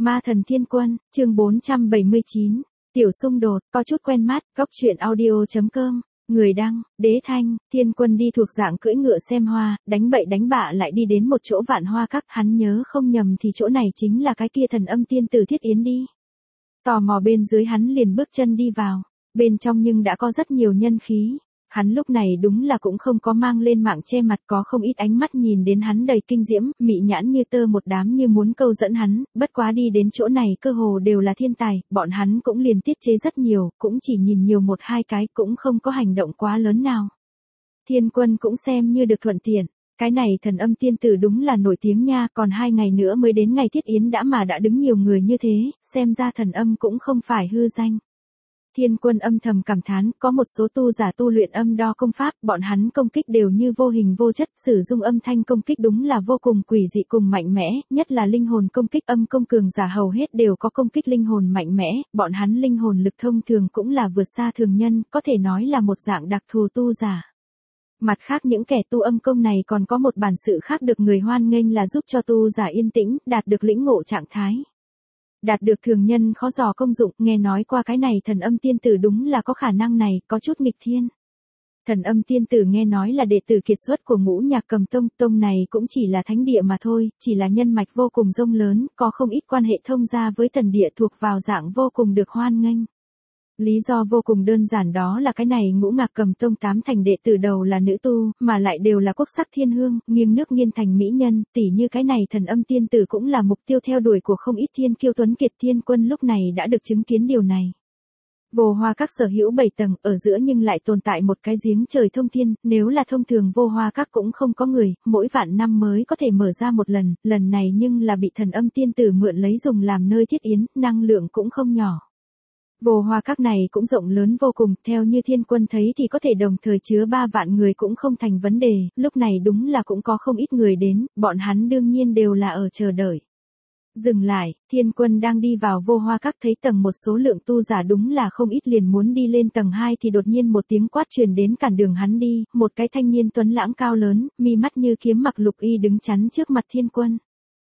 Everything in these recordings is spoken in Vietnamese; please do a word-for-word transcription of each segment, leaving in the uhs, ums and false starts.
Ma thần thiên quân, chương bốn trăm bảy mươi chín. Tiểu xung đột, có chút quen mắt, góc truyện audio chấm com. Người đăng, Đế Thanh. Thiên quân đi thuộc dạng cưỡi ngựa xem hoa, đánh bậy đánh bạ lại đi đến một chỗ vạn hoa các, hắn nhớ không nhầm thì chỗ này chính là cái kia thần âm tiên tử Thiết Yến đi. Tò mò bên dưới hắn liền bước chân đi vào, bên trong nhưng đã có rất nhiều nhân khí. Hắn lúc này đúng là cũng không có mang lên mạng che mặt, có không ít ánh mắt nhìn đến hắn đầy kinh diễm, mị nhãn như tơ một đám như muốn câu dẫn hắn, bất quá đi đến chỗ này cơ hồ đều là thiên tài, bọn hắn cũng liền tiết chế rất nhiều, cũng chỉ nhìn nhiều một hai cái, cũng không có hành động quá lớn nào. Thiên quân cũng xem như được thuận tiện, cái này thần âm tiên tử đúng là nổi tiếng nha, còn hai ngày nữa mới đến ngày Thiết Yến đã mà đã đứng nhiều người như thế, xem ra thần âm cũng không phải hư danh. Thiên quân âm thầm cảm thán, có một số tu giả tu luyện âm đo công pháp, bọn hắn công kích đều như vô hình vô chất, sử dụng âm thanh công kích đúng là vô cùng quỷ dị cùng mạnh mẽ, nhất là linh hồn công kích, âm công cường giả hầu hết đều có công kích linh hồn mạnh mẽ, bọn hắn linh hồn lực thông thường cũng là vượt xa thường nhân, có thể nói là một dạng đặc thù tu giả. Mặt khác những kẻ tu âm công này còn có một bản sự khác được người hoan nghênh là giúp cho tu giả yên tĩnh, đạt được lĩnh ngộ trạng thái. Đạt được thường nhân khó dò công dụng, nghe nói qua cái này thần âm tiên tử đúng là có khả năng này, có chút nghịch thiên. Thần âm tiên tử nghe nói là đệ tử kiệt xuất của Ngũ Nhạc Cầm Tông, tông này cũng chỉ là thánh địa mà thôi, chỉ là nhân mạch vô cùng rông lớn, có không ít quan hệ thông gia với tần địa thuộc vào dạng vô cùng được hoan nghênh. Lý do vô cùng đơn giản đó là cái này Ngũ Nhạc Cầm Tông tám thành đệ tử đầu là nữ tu, mà lại đều là quốc sắc thiên hương, nghiêng nước nghiêng thành mỹ nhân, tỉ như cái này thần âm tiên tử cũng là mục tiêu theo đuổi của không ít thiên kiêu tuấn kiệt. Thiên quân lúc này đã được chứng kiến điều này. Vô hoa các sở hữu bảy tầng, ở giữa nhưng lại tồn tại một cái giếng trời thông thiên, nếu là thông thường vô hoa các cũng không có người, mỗi vạn năm mới có thể mở ra một lần, lần này nhưng là bị thần âm tiên tử mượn lấy dùng làm nơi Thiết Yến, năng lượng cũng không nhỏ. Vô hoa các này cũng rộng lớn vô cùng, theo như thiên quân thấy thì có thể đồng thời chứa ba vạn người cũng không thành vấn đề, lúc này đúng là cũng có không ít người đến, bọn hắn đương nhiên đều là ở chờ đợi. Dừng lại, thiên quân đang đi vào vô hoa các thấy tầng một số lượng tu giả đúng là không ít, liền muốn đi lên tầng hai thì đột nhiên một tiếng quát truyền đến cản đường hắn đi, một cái thanh niên tuấn lãng cao lớn, mi mắt như kiếm mặc lục y đứng chắn trước mặt thiên quân.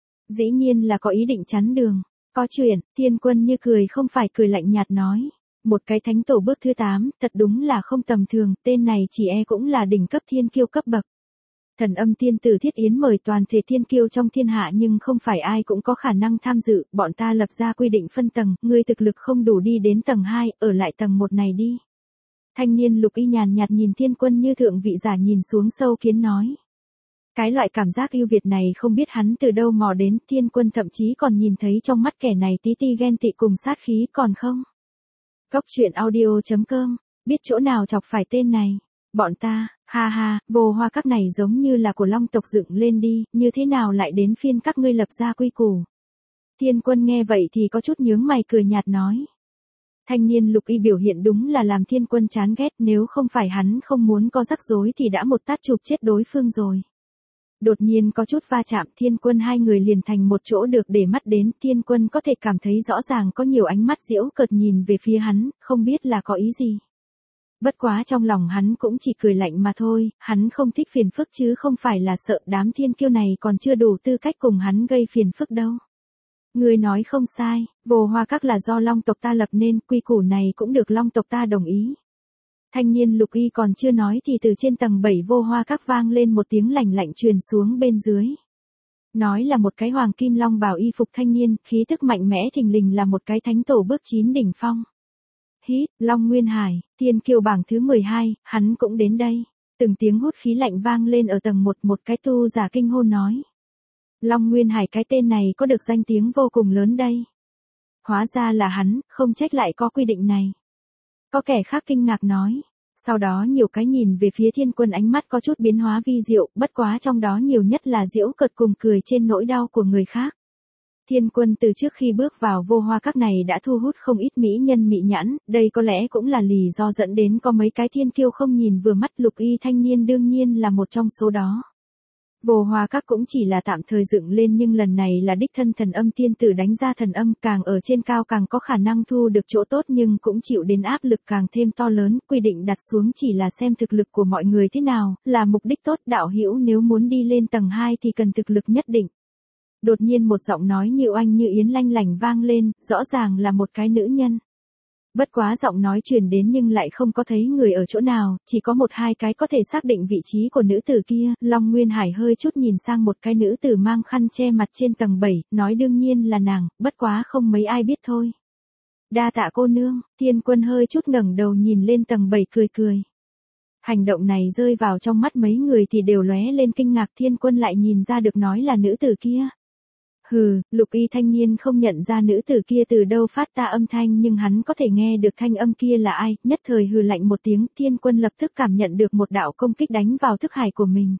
Dĩ nhiên là có ý định chắn đường. Có chuyện, thiên quân như cười không phải cười lạnh nhạt nói. Một cái thánh tổ bước thứ tám, thật đúng là không tầm thường, tên này chỉ e cũng là đỉnh cấp thiên kiêu cấp bậc. Thần âm tiên tử Thiết Yến mời toàn thể thiên kiêu trong thiên hạ nhưng không phải ai cũng có khả năng tham dự, bọn ta lập ra quy định phân tầng, ngươi thực lực không đủ đi đến tầng hai, ở lại tầng một này đi. Thanh niên lục y nhàn nhạt nhìn thiên quân như thượng vị giả nhìn xuống sâu kiến nói. Cái loại cảm giác yêu Việt này không biết hắn từ đâu mò đến, thiên quân thậm chí còn nhìn thấy trong mắt kẻ này tí ti ghen tị cùng sát khí còn không. Góc truyện audio chấm com, biết chỗ nào chọc phải tên này. Bọn ta, ha ha, vô hoa các này giống như là của long tộc dựng lên đi, như thế nào lại đến phiên các ngươi lập ra quy củ. Thiên quân nghe vậy thì có chút nhướng mày cười nhạt nói. Thanh niên lục y biểu hiện đúng là làm thiên quân chán ghét, nếu không phải hắn không muốn có rắc rối thì đã một tát chụp chết đối phương rồi. Đột nhiên có chút va chạm, thiên quân hai người liền thành một chỗ được để mắt đến, thiên quân có thể cảm thấy rõ ràng có nhiều ánh mắt giễu cợt nhìn về phía hắn, không biết là có ý gì. Bất quá trong lòng hắn cũng chỉ cười lạnh mà thôi, hắn không thích phiền phức chứ không phải là sợ đám thiên kiêu này còn chưa đủ tư cách cùng hắn gây phiền phức đâu. Người nói không sai, vô hoa các là do long tộc ta lập nên, quy củ này cũng được long tộc ta đồng ý. Thanh niên lục y còn chưa nói thì từ trên tầng bảy vô hoa các vang lên một tiếng lạnh lạnh truyền xuống bên dưới. Nói là một cái hoàng kim long bào y phục thanh niên, khí tức mạnh mẽ thình lình là một cái thánh tổ bước chín đỉnh phong. Hít, Long Nguyên Hải, thiên kiêu bảng thứ mười hai, hắn cũng đến đây. Từng tiếng hút khí lạnh vang lên ở tầng một, một cái tu giả kinh hô nói. Long Nguyên Hải, cái tên này có được danh tiếng vô cùng lớn đây. Hóa ra là hắn, không trách lại có quy định này. Có kẻ khác kinh ngạc nói. Sau đó nhiều cái nhìn về phía thiên quân ánh mắt có chút biến hóa vi diệu, bất quá trong đó nhiều nhất là giễu cợt cùng cười trên nỗi đau của người khác. Thiên quân từ trước khi bước vào vô hoa các này đã thu hút không ít mỹ nhân mỹ nhãn, đây có lẽ cũng là lý do dẫn đến có mấy cái thiên kiêu không nhìn vừa mắt, lục y thanh niên đương nhiên là một trong số đó. Vô hoa các cũng chỉ là tạm thời dựng lên nhưng lần này là đích thân thần âm tiên tử đánh ra thần âm, càng ở trên cao càng có khả năng thu được chỗ tốt nhưng cũng chịu đến áp lực càng thêm to lớn, quy định đặt xuống chỉ là xem thực lực của mọi người thế nào, là mục đích tốt. Đạo hữu nếu muốn đi lên tầng hai thì cần thực lực nhất định. Đột nhiên một giọng nói như oanh như yến lanh lảnh vang lên, rõ ràng là một cái nữ nhân. Bất quá giọng nói truyền đến nhưng lại không có thấy người ở chỗ nào, chỉ có một hai cái có thể xác định vị trí của nữ tử kia. Long Nguyên Hải hơi chút nhìn sang một cái nữ tử mang khăn che mặt trên tầng bảy, nói đương nhiên là nàng, bất quá không mấy ai biết thôi. Đa tạ cô nương, Thiên Quân hơi chút ngẩng đầu nhìn lên tầng bảy cười cười. Hành động này rơi vào trong mắt mấy người thì đều lóe lên kinh ngạc. Thiên Quân lại nhìn ra được nói là nữ tử kia. Hừ, lục y thanh niên không nhận ra nữ tử kia từ đâu phát ra âm thanh nhưng hắn có thể nghe được thanh âm kia là ai, nhất thời hừ lạnh một tiếng. Thiên Quân lập tức cảm nhận được một đạo công kích đánh vào thức hải của mình.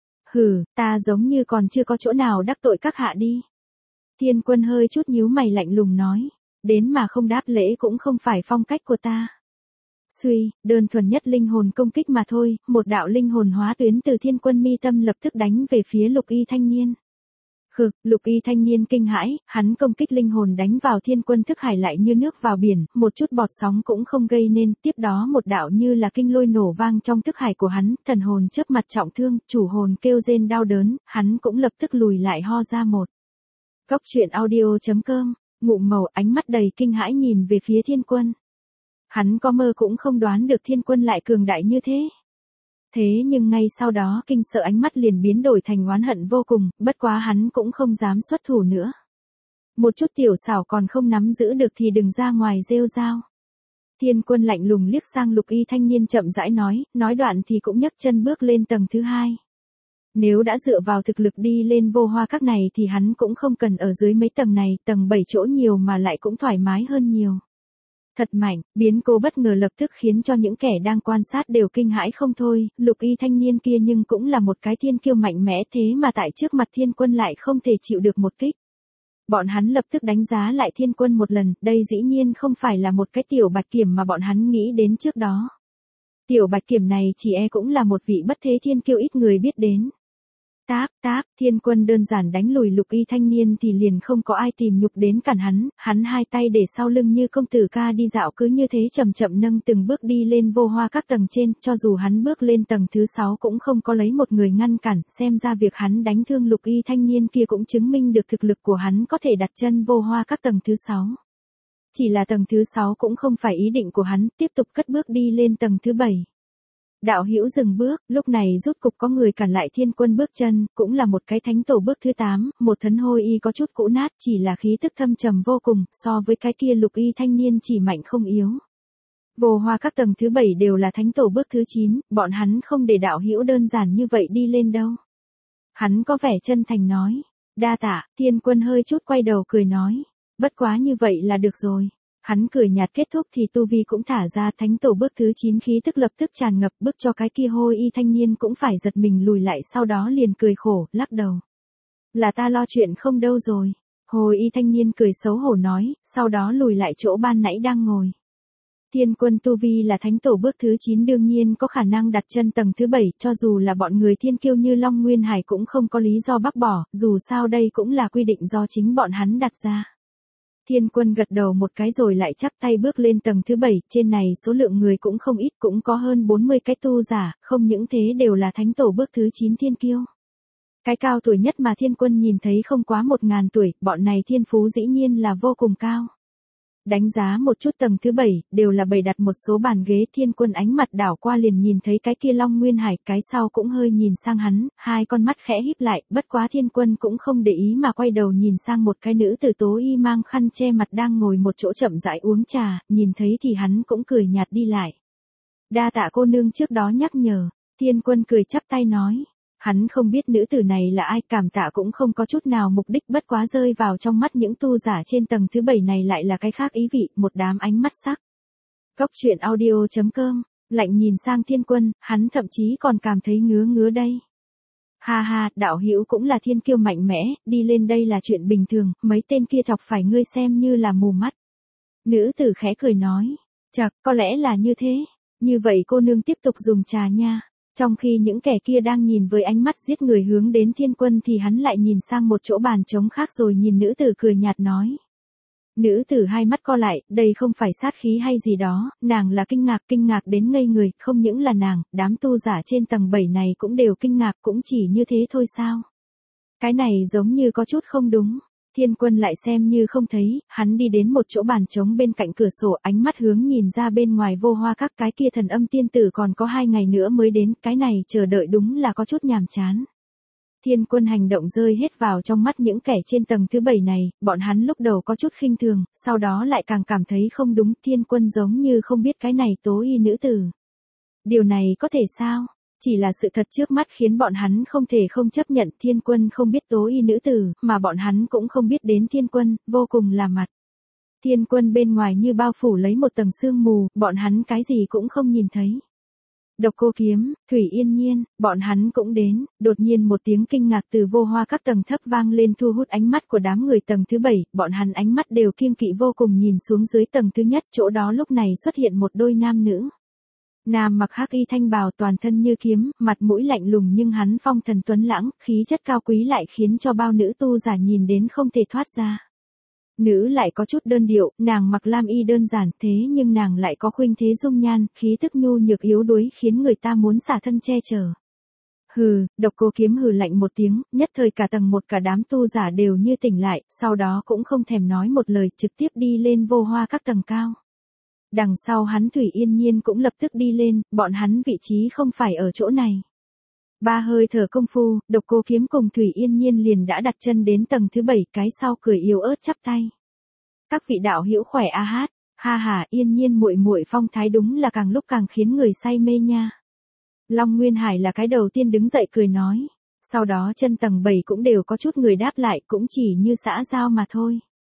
Hừ, ta giống như còn chưa có chỗ nào đắc tội các hạ đi. Thiên Quân hơi chút nhíu mày lạnh lùng nói, đến mà không đáp lễ cũng không phải phong cách của ta. Suy, đơn thuần nhất linh hồn công kích mà thôi. Một đạo linh hồn hóa tuyến từ Thiên Quân mi tâm lập tức đánh về phía lục y thanh niên. Khực, lục y thanh niên kinh hãi, hắn công kích linh hồn đánh vào Thiên Quân thức hải lại như nước vào biển, một chút bọt sóng cũng không gây nên. Tiếp đó một đạo như là kinh lôi nổ vang trong thức hải của hắn, thần hồn chớp mặt trọng thương, chủ hồn kêu rên đau đớn, hắn cũng lập tức lùi lại ho ra một. Cốc truyện audio chấm com, ngụm màu ánh mắt đầy kinh hãi nhìn về phía Thiên Quân. Hắn có mơ cũng không đoán được Thiên Quân lại cường đại như thế. Thế nhưng ngay sau đó kinh sợ ánh mắt liền biến đổi thành oán hận vô cùng, bất quá hắn cũng không dám xuất thủ nữa. Một chút tiểu xảo còn không nắm giữ được thì đừng ra ngoài rêu rao. Thiên Quân lạnh lùng liếc sang lục y thanh niên chậm rãi nói, nói đoạn thì cũng nhấc chân bước lên tầng thứ hai. Nếu đã dựa vào thực lực đi lên vô hoa các này thì hắn cũng không cần ở dưới mấy tầng này, tầng bảy chỗ nhiều mà lại cũng thoải mái hơn nhiều. Thật mạnh, biến cố bất ngờ lập tức khiến cho những kẻ đang quan sát đều kinh hãi không thôi. Lục y thanh niên kia nhưng cũng là một cái thiên kiêu mạnh mẽ, thế mà tại trước mặt Thiên Quân lại không thể chịu được một kích. Bọn hắn lập tức đánh giá lại Thiên Quân một lần, đây dĩ nhiên không phải là một cái tiểu bạch kiểm mà bọn hắn nghĩ đến trước đó. Tiểu bạch kiểm này chỉ e cũng là một vị bất thế thiên kiêu ít người biết đến. Táp, táp, Thiên Quân đơn giản đánh lùi lục y thanh niên thì liền không có ai tìm nhục đến cản hắn, hắn hai tay để sau lưng như công tử ca đi dạo cứ như thế chậm chậm nâng từng bước đi lên vô hoa các tầng trên, cho dù hắn bước lên tầng thứ sáu cũng không có lấy một người ngăn cản, xem ra việc hắn đánh thương lục y thanh niên kia cũng chứng minh được thực lực của hắn có thể đặt chân vô hoa các tầng thứ sáu. Chỉ là tầng thứ sáu cũng không phải ý định của hắn, tiếp tục cất bước đi lên tầng thứ bảy. Đạo hữu dừng bước, lúc này rút cục có người cản lại Thiên Quân bước chân, cũng là một cái thánh tổ bước thứ tám, một thân hôi y có chút cũ nát, chỉ là khí tức thâm trầm vô cùng, so với cái kia lục y thanh niên chỉ mạnh không yếu. Vô hoa các tầng thứ bảy đều là thánh tổ bước thứ chín, bọn hắn không để đạo hữu đơn giản như vậy đi lên đâu. Hắn có vẻ chân thành nói, đa tạ. Thiên Quân hơi chút quay đầu cười nói, bất quá như vậy là được rồi. Hắn cười nhạt kết thúc thì tu vi cũng thả ra, thánh tổ bước thứ chín khí tức lập tức tràn ngập, bước cho cái kia hôi y thanh niên cũng phải giật mình lùi lại, sau đó liền cười khổ, lắc đầu. Là ta lo chuyện không đâu rồi. Hôi y thanh niên cười xấu hổ nói, sau đó lùi lại chỗ ban nãy đang ngồi. Thiên Quân tu vi là thánh tổ bước thứ chín đương nhiên có khả năng đặt chân tầng thứ bảy, cho dù là bọn người thiên kiêu như Long Nguyên Hải cũng không có lý do bác bỏ, dù sao đây cũng là quy định do chính bọn hắn đặt ra. Thiên Quân gật đầu một cái rồi lại chắp tay bước lên tầng thứ bảy, trên này số lượng người cũng không ít, cũng có hơn bốn mươi cái tu giả, không những thế đều là thánh tổ bước thứ chín thiên kiêu. Cái cao tuổi nhất mà Thiên Quân nhìn thấy không quá một ngàn tuổi, bọn này thiên phú dĩ nhiên là vô cùng cao. Đánh giá một chút tầng thứ bảy, đều là bày đặt một số bàn ghế. Thiên Quân ánh mặt đảo qua liền nhìn thấy cái kia Long Nguyên Hải, cái sau cũng hơi nhìn sang hắn, hai con mắt khẽ híp lại, bất quá Thiên Quân cũng không để ý mà quay đầu nhìn sang một cái nữ tử tố y mang khăn che mặt đang ngồi một chỗ chậm rãi uống trà, nhìn thấy thì hắn cũng cười nhạt đi lại. Đa tạ cô nương trước đó nhắc nhở. Thiên Quân cười chắp tay nói. Hắn không biết nữ tử này là ai, cảm tạ cũng không có chút nào mục đích, bất quá rơi vào trong mắt những tu giả trên tầng thứ bảy này lại là cái khác ý vị, một đám ánh mắt sắc. Cốc truyện audio chấm com, lạnh nhìn sang Thiên Quân, hắn thậm chí còn cảm thấy ngứa ngứa đây. Ha ha, đạo hữu cũng là thiên kiêu mạnh mẽ, đi lên đây là chuyện bình thường, mấy tên kia chọc phải ngươi xem như là mù mắt. Nữ tử khẽ cười nói, chậc, có lẽ là như thế, như vậy cô nương tiếp tục dùng trà nha. Trong khi những kẻ kia đang nhìn với ánh mắt giết người hướng đến Thiên Quân thì hắn lại nhìn sang một chỗ bàn trống khác rồi nhìn nữ tử cười nhạt nói. Nữ tử hai mắt co lại, đây không phải sát khí hay gì đó, nàng là kinh ngạc, kinh ngạc đến ngây người, không những là nàng, đám tu giả trên tầng bảy này cũng đều kinh ngạc, cũng chỉ như thế thôi sao. Cái này giống như có chút không đúng. Thiên Quân lại xem như không thấy, hắn đi đến một chỗ bàn trống bên cạnh cửa sổ, ánh mắt hướng nhìn ra bên ngoài vô hoa các, cái kia Thần Âm tiên tử còn có hai ngày nữa mới đến, cái này chờ đợi đúng là có chút nhàm chán. Thiên Quân hành động rơi hết vào trong mắt những kẻ trên tầng thứ bảy này, bọn hắn lúc đầu có chút khinh thường, sau đó lại càng cảm thấy không đúng, Thiên Quân giống như không biết cái này tố y nữ tử. Điều này có thể sao? Chỉ là sự thật trước mắt khiến bọn hắn không thể không chấp nhận, Thiên Quân không biết tố y nữ tử, mà bọn hắn cũng không biết đến Thiên Quân, vô cùng là mặt. Thiên Quân bên ngoài như bao phủ lấy một tầng sương mù, bọn hắn cái gì cũng không nhìn thấy. Độc Cô Kiếm, Thủy Yên Nhiên, bọn hắn cũng đến, đột nhiên một tiếng kinh ngạc từ vô hoa các tầng thấp vang lên thu hút ánh mắt của đám người tầng thứ bảy, bọn hắn ánh mắt đều kiêng kỵ vô cùng nhìn xuống dưới tầng thứ nhất, chỗ đó lúc này xuất hiện một đôi nam nữ. Nam mặc hắc y thanh bào toàn thân như kiếm, mặt mũi lạnh lùng nhưng hắn phong thần tuấn lãng, khí chất cao quý lại khiến cho bao nữ tu giả nhìn đến không thể thoát ra. Nữ lại có chút đơn điệu, nàng mặc lam y đơn giản thế nhưng nàng lại có khuynh thế dung nhan, khí tức nhu nhược yếu đuối khiến người ta muốn xả thân che chở. Hừ, Độc Cô Kiếm hừ lạnh một tiếng, nhất thời cả tầng một cả đám tu giả đều như tỉnh lại, sau đó cũng không thèm nói một lời trực tiếp đi lên vô hoa các tầng cao. Đằng sau hắn Thủy Yên Nhiên cũng lập tức đi lên, bọn hắn vị trí không phải ở chỗ này. Ba hơi thở công phu, Độc Cô Kiếm cùng Thủy Yên Nhiên liền đã đặt chân đến tầng thứ bảy, cái sau cười yếu ớt chắp tay. Các vị đạo hữu khỏe a hát, ha ha, Yên Nhiên muội muội phong thái đúng là càng lúc càng khiến người say mê nha. Long Nguyên Hải là cái đầu tiên đứng dậy cười nói, sau đó chân tầng bảy cũng đều có chút người đáp lại, cũng chỉ như xã giao mà thôi.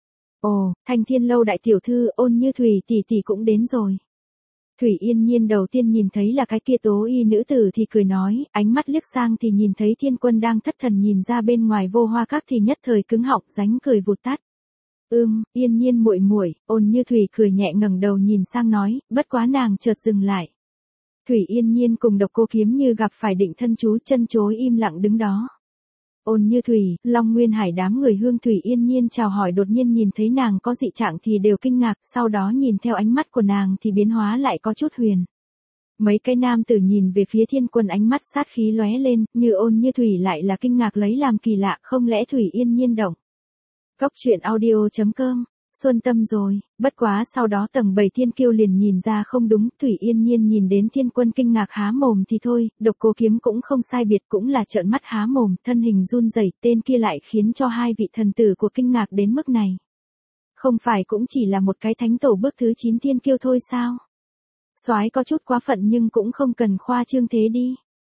Ồ, Thanh Thiên Lâu đại tiểu thư Ôn Như Thủy tỷ tỷ cũng đến rồi. Thủy Yên Nhiên đầu tiên nhìn thấy là cái kia tố y nữ tử thì cười nói, ánh mắt liếc sang thì nhìn thấy Thiên Quân đang thất thần nhìn ra bên ngoài vô hoa các thì nhất thời cứng họng ránh cười vụt tắt. Ưm, Yên Nhiên muội muội, Ôn Như Thủy cười nhẹ ngẩng đầu nhìn sang nói, bất quá nàng chợt dừng lại. Thủy Yên Nhiên cùng Độc Cô Kiếm như gặp phải định thân chú, chân chối im lặng đứng đó. Ôn Như Thủy, Long Nguyên Hải đám người Hương Thủy Yên Nhiên chào hỏi đột nhiên nhìn thấy nàng có dị trạng thì đều kinh ngạc, sau đó nhìn theo ánh mắt của nàng thì biến hóa lại có chút huyền. Mấy cái nam tử nhìn về phía Thiên Quân ánh mắt sát khí lóe lên, như Ôn Như Thủy lại là kinh ngạc lấy làm kỳ lạ, không lẽ Thủy Yên Nhiên động. Góc truyện audio chấm com Xuân Tâm rồi, bất quá sau đó tầng bảy Thiên Kiêu liền nhìn ra không đúng, Thủy Yên Nhiên nhìn đến Thiên Quân kinh ngạc há mồm thì thôi, Độc Cô Kiếm cũng không sai biệt cũng là trợn mắt há mồm, thân hình run rẩy, tên kia lại khiến cho hai vị thần tử của kinh ngạc đến mức này. Không phải cũng chỉ là một cái thánh tổ bước thứ chín Thiên Kiêu thôi sao? Soái có chút quá phận nhưng cũng không cần khoa trương thế đi.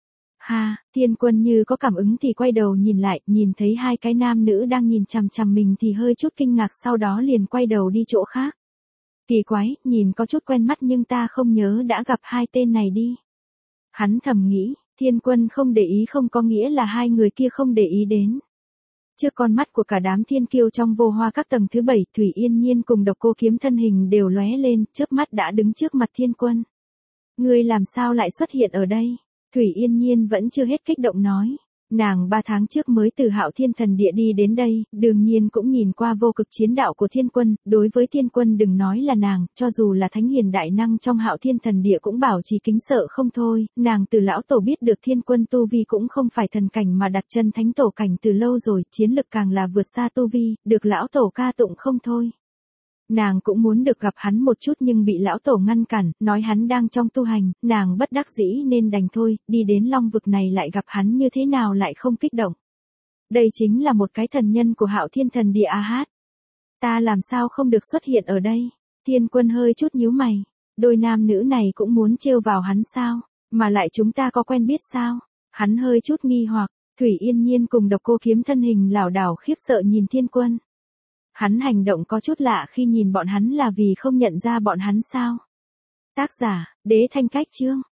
Ha, Thiên Quân như có cảm ứng thì quay đầu nhìn lại, nhìn thấy hai cái nam nữ đang nhìn chằm chằm mình thì hơi chút kinh ngạc, sau đó liền quay đầu đi chỗ khác. Kỳ quái, nhìn có chút quen mắt nhưng ta không nhớ đã gặp hai tên này đi. Hắn thầm nghĩ, Thiên Quân không để ý không có nghĩa là hai người kia không để ý đến. Trước con mắt của cả đám thiên kiêu trong vô hoa các tầng thứ bảy, Thủy Yên Nhiên cùng Độc Cô Kiếm thân hình đều lóe lên, chớp mắt đã đứng trước mặt Thiên Quân. Ngươi làm sao lại xuất hiện ở đây? Thủy Yên Nhiên vẫn chưa hết kích động nói, nàng ba tháng trước mới từ Hạo Thiên Thần Địa đi đến đây, đương nhiên cũng nhìn qua vô cực chiến đạo của Thiên Quân, đối với Thiên Quân đừng nói là nàng, cho dù là thánh hiền đại năng trong Hạo Thiên Thần Địa cũng bảo trì kính sợ không thôi, nàng từ lão tổ biết được Thiên Quân tu vi cũng không phải thần cảnh mà đặt chân thánh tổ cảnh từ lâu rồi, chiến lực càng là vượt xa tu vi, được lão tổ ca tụng không thôi. Nàng cũng muốn được gặp hắn một chút nhưng bị lão tổ ngăn cản, nói hắn đang trong tu hành, nàng bất đắc dĩ nên đành thôi, đi đến Long vực này lại gặp hắn như thế nào lại không kích động. Đây chính là một cái thần nhân của Hạo Thiên Thần Địa a hát. Ta làm sao không được xuất hiện ở đây? Thiên Quân hơi chút nhíu mày, đôi nam nữ này cũng muốn trêu vào hắn sao, mà lại chúng ta có quen biết sao? Hắn hơi chút nghi hoặc, Thủy Yên Nhiên cùng Độc Cô Kiếm thân hình lảo đảo khiếp sợ nhìn Thiên Quân. Hắn hành động có chút lạ khi nhìn bọn hắn là vì không nhận ra bọn hắn sao? Tác giả, Đế Thanh Cách Chương.